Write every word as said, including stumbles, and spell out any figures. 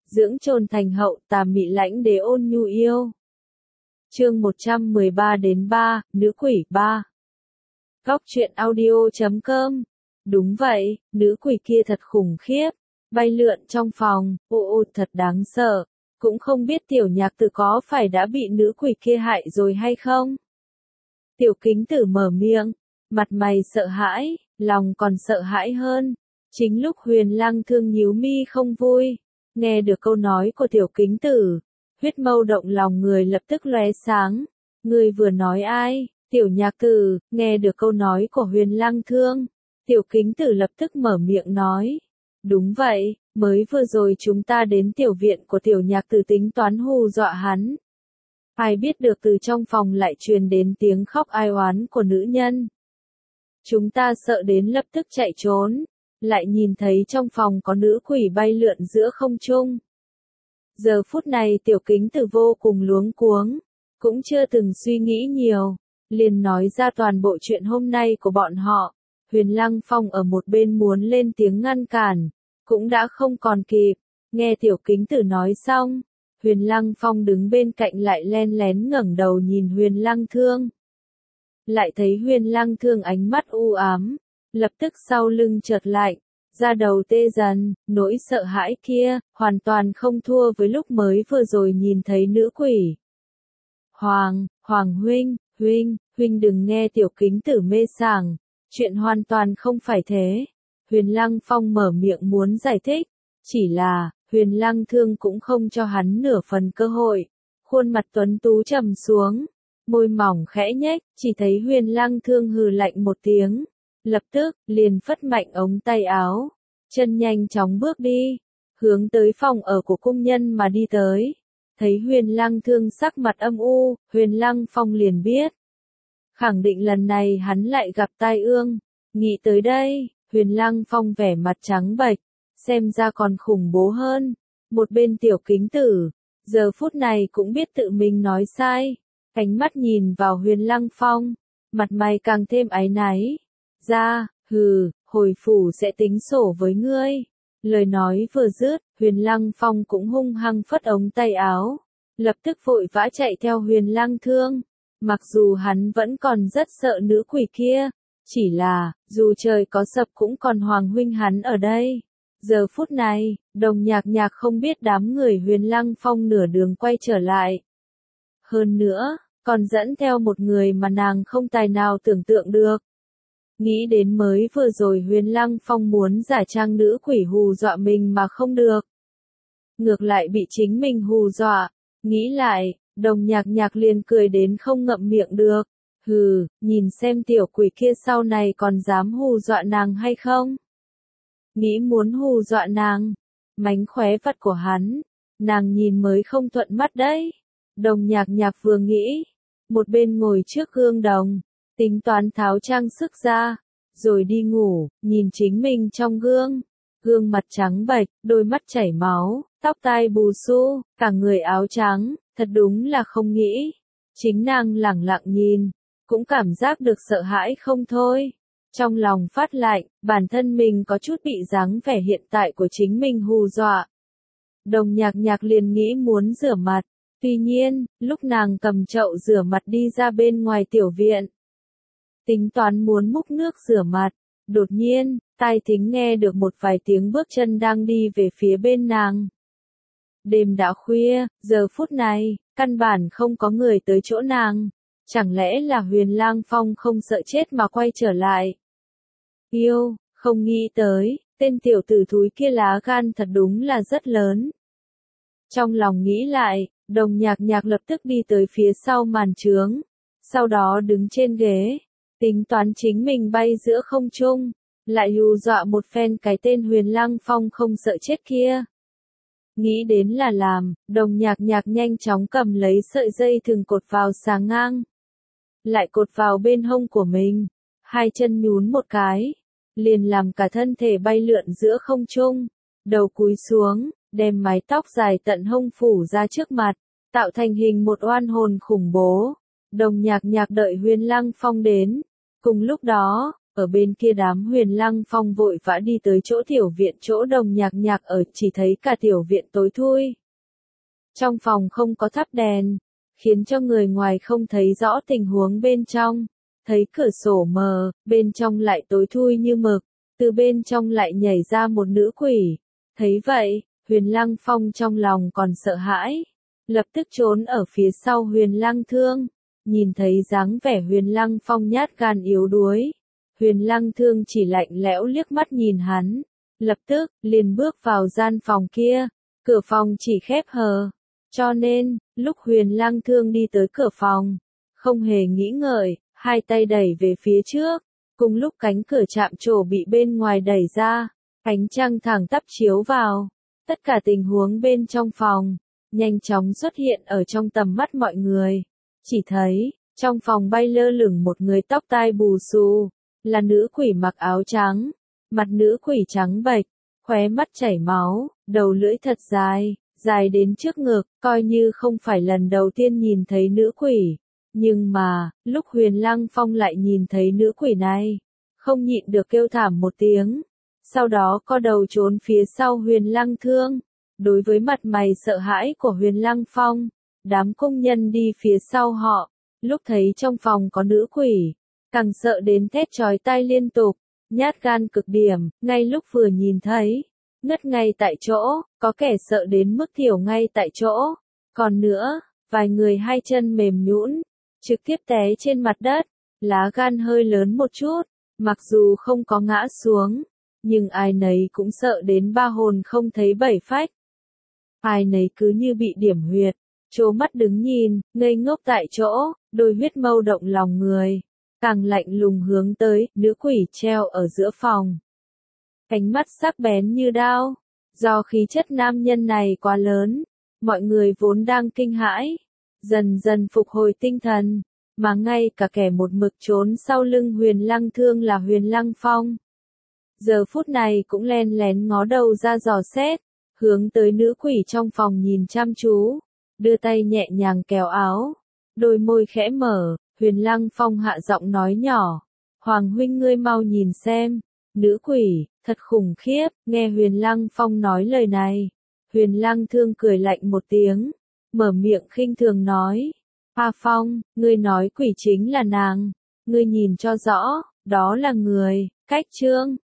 dưỡng trồn thành hậu, tà mị lãnh đế ôn nhu yêu. Chương một trăm mười ba đến ba, nữ quỷ ba. Góc truyện audio chấm com. Đúng vậy, nữ quỷ kia thật khủng khiếp, bay lượn trong phòng, ô ô thật đáng sợ. Cũng không biết tiểu nhạc tử có phải đã bị nữ quỷ kia hại rồi hay không? Tiểu kính tử mở miệng, mặt mày sợ hãi, lòng còn sợ hãi hơn. Chính lúc Huyền Lăng Thương nhíu mi không vui, nghe được câu nói của tiểu kính tử, huyết mâu động lòng người lập tức lóe sáng. Người vừa nói ai? Tiểu nhạc tử, nghe được câu nói của Huyền Lăng Thương, tiểu kính tử lập tức mở miệng nói. Đúng vậy, mới vừa rồi chúng ta đến tiểu viện của tiểu nhạc tử tính toán hù dọa hắn. Ai biết được từ trong phòng lại truyền đến tiếng khóc ai oán của nữ nhân. Chúng ta sợ đến lập tức chạy trốn, lại nhìn thấy trong phòng có nữ quỷ bay lượn giữa không trung. Giờ phút này tiểu kính tử vô cùng luống cuống, cũng chưa từng suy nghĩ nhiều, liền nói ra toàn bộ chuyện hôm nay của bọn họ. Huyền Lăng Phong ở một bên muốn lên tiếng ngăn cản, cũng đã không còn kịp. Nghe tiểu kính tử nói xong, Huyền Lăng Phong đứng bên cạnh lại len lén ngẩng đầu nhìn Huyền Lăng Thương. Lại thấy Huyền Lăng Thương ánh mắt u ám, lập tức sau lưng chợt lạnh, da đầu tê dần, nỗi sợ hãi kia, hoàn toàn không thua với lúc mới vừa rồi nhìn thấy nữ quỷ. Hoàng, Hoàng huynh, huynh, huynh đừng nghe tiểu kính tử mê sảng, chuyện hoàn toàn không phải thế. Huyền Lăng Phong mở miệng muốn giải thích, chỉ là, Huyền Lăng Thương cũng không cho hắn nửa phần cơ hội. Khuôn mặt tuấn tú trầm xuống, môi mỏng khẽ nhếch, chỉ thấy Huyền Lăng Thương hừ lạnh một tiếng, lập tức, liền phất mạnh ống tay áo, chân nhanh chóng bước đi, hướng tới phòng ở của cung nhân mà đi tới. Thấy Huyền Lăng Thương sắc mặt âm u, Huyền Lăng Phong liền biết. Khẳng định lần này hắn lại gặp tai ương. Nghĩ tới đây, Huyền Lăng Phong vẻ mặt trắng bệch, xem ra còn khủng bố hơn. Một bên tiểu kính tử, giờ phút này cũng biết tự mình nói sai, ánh mắt nhìn vào Huyền Lăng Phong, mặt mày càng thêm áy náy. Ra, hừ, hồi phủ sẽ tính sổ với ngươi. Lời nói vừa dứt, Huyền Lăng Phong cũng hung hăng phất ống tay áo, lập tức vội vã chạy theo Huyền Lăng Thương. Mặc dù hắn vẫn còn rất sợ nữ quỷ kia, chỉ là, dù trời có sập cũng còn Hoàng huynh hắn ở đây. Giờ phút này, Đồng Nhạc Nhạc không biết đám người Huyền Lăng Phong nửa đường quay trở lại. Hơn nữa, còn dẫn theo một người mà nàng không tài nào tưởng tượng được. Nghĩ đến mới vừa rồi Huyền Lăng Phong muốn giả trang nữ quỷ hù dọa mình mà không được. Ngược lại bị chính mình hù dọa. Nghĩ lại, Đồng Nhạc Nhạc liền cười đến không ngậm miệng được. Hừ, nhìn xem tiểu quỷ kia sau này còn dám hù dọa nàng hay không? Nghĩ muốn hù dọa nàng, mánh khóe vặt của hắn, nàng nhìn mới không thuận mắt đấy. Đồng Nhạc Nhạc vừa nghĩ, một bên ngồi trước gương đồng, tính toán tháo trang sức ra, rồi đi ngủ, nhìn chính mình trong gương. Gương mặt trắng bệch, đôi mắt chảy máu, tóc tai bù xu, cả người áo trắng, thật đúng là không nghĩ. Chính nàng lẳng lặng nhìn, cũng cảm giác được sợ hãi không thôi. Trong lòng phát lạnh, bản thân mình có chút bị dáng vẻ hiện tại của chính mình hù dọa. Đồng Nhạc Nhạc liền nghĩ muốn rửa mặt. Tuy nhiên, lúc nàng cầm chậu rửa mặt đi ra bên ngoài tiểu viện, tính toán muốn múc nước rửa mặt, đột nhiên, tai thính nghe được một vài tiếng bước chân đang đi về phía bên nàng. Đêm đã khuya, giờ phút này, căn bản không có người tới chỗ nàng. Chẳng lẽ là Huyền Lăng Phong không sợ chết mà quay trở lại? Yêu, không nghĩ tới, tên tiểu tử thúi kia lá gan thật đúng là rất lớn. Trong lòng nghĩ lại, Đồng Nhạc Nhạc lập tức đi tới phía sau màn trướng, sau đó đứng trên ghế, tính toán chính mình bay giữa không trung, lại hù dọa một phen cái tên Huyền Lăng Phong không sợ chết kia. Nghĩ đến là làm, Đồng Nhạc Nhạc nhanh chóng cầm lấy sợi dây thừng cột vào xà ngang, lại cột vào bên hông của mình, hai chân nhún một cái, liền làm cả thân thể bay lượn giữa không trung, đầu cúi xuống, đem mái tóc dài tận hông phủ ra trước mặt, tạo thành hình một oan hồn khủng bố. Đồng Nhạc Nhạc đợi Huyền Lăng Phong đến, cùng lúc đó, Ở bên kia đám Huyền Lăng Phong vội vã đi tới chỗ tiểu viện chỗ Đồng Nhạc Nhạc ở, chỉ thấy cả tiểu viện tối thui. Trong phòng không có thắp đèn, khiến cho người ngoài không thấy rõ tình huống bên trong. Thấy cửa sổ mờ, bên trong lại tối thui như mực, từ bên trong lại nhảy ra một nữ quỷ. Thấy vậy, Huyền Lăng Phong trong lòng còn sợ hãi, lập tức trốn ở phía sau Huyền Lăng Thương. Nhìn thấy dáng vẻ Huyền Lăng Phong nhát gan yếu đuối, Huyền Lăng Thương chỉ lạnh lẽo liếc mắt nhìn hắn, lập tức liền bước vào gian phòng kia. Cửa phòng chỉ khép hờ, cho nên lúc Huyền Lăng Thương đi tới cửa phòng, không hề nghĩ ngợi, hai tay đẩy về phía trước. Cùng lúc cánh cửa chạm trổ bị bên ngoài đẩy ra, ánh trăng thẳng tắp chiếu vào, tất cả tình huống bên trong phòng nhanh chóng xuất hiện ở trong tầm mắt mọi người. Chỉ thấy trong phòng bay lơ lửng một người tóc tai bù xù, là nữ quỷ mặc áo trắng, mặt nữ quỷ trắng bệch, khóe mắt chảy máu, đầu lưỡi thật dài, dài đến trước ngực, coi như không phải lần đầu tiên nhìn thấy nữ quỷ. Nhưng mà, lúc Huyền Lăng Phong lại nhìn thấy nữ quỷ này, không nhịn được kêu thảm một tiếng, sau đó co đầu trốn phía sau Huyền Lăng Thương. Đối với mặt mày sợ hãi của Huyền Lăng Phong, đám công nhân đi phía sau họ, lúc thấy trong phòng có nữ quỷ, càng sợ đến thét chói tai liên tục, nhát gan cực điểm, ngay lúc vừa nhìn thấy, ngất ngay tại chỗ, có kẻ sợ đến mức thiểu ngay tại chỗ, còn nữa, vài người hai chân mềm nhũn, trực tiếp té trên mặt đất, lá gan hơi lớn một chút, mặc dù không có ngã xuống, nhưng ai nấy cũng sợ đến ba hồn không thấy bảy phách. Ai nấy cứ như bị điểm huyệt, trố mắt đứng nhìn, ngây ngốc tại chỗ, đôi huyết mâu động lòng người, càng lạnh lùng hướng tới nữ quỷ treo ở giữa phòng. Ánh mắt sắc bén như đao, do khí chất nam nhân này quá lớn, mọi người vốn đang kinh hãi, dần dần phục hồi tinh thần, mà ngay cả kẻ một mực trốn sau lưng Huyền Lăng Thương là Huyền Lăng Phong. Giờ phút này cũng len lén ngó đầu ra dò xét, hướng tới nữ quỷ trong phòng nhìn chăm chú, đưa tay nhẹ nhàng kéo áo, đôi môi khẽ mở, Huyền Lăng Phong hạ giọng nói nhỏ, Hoàng huynh ngươi mau nhìn xem, nữ quỷ, thật khủng khiếp. Nghe Huyền Lăng Phong nói lời này, Huyền Lăng Thương cười lạnh một tiếng, mở miệng khinh thường nói, A Phong, ngươi nói quỷ chính là nàng, ngươi nhìn cho rõ, đó là người, cách trương,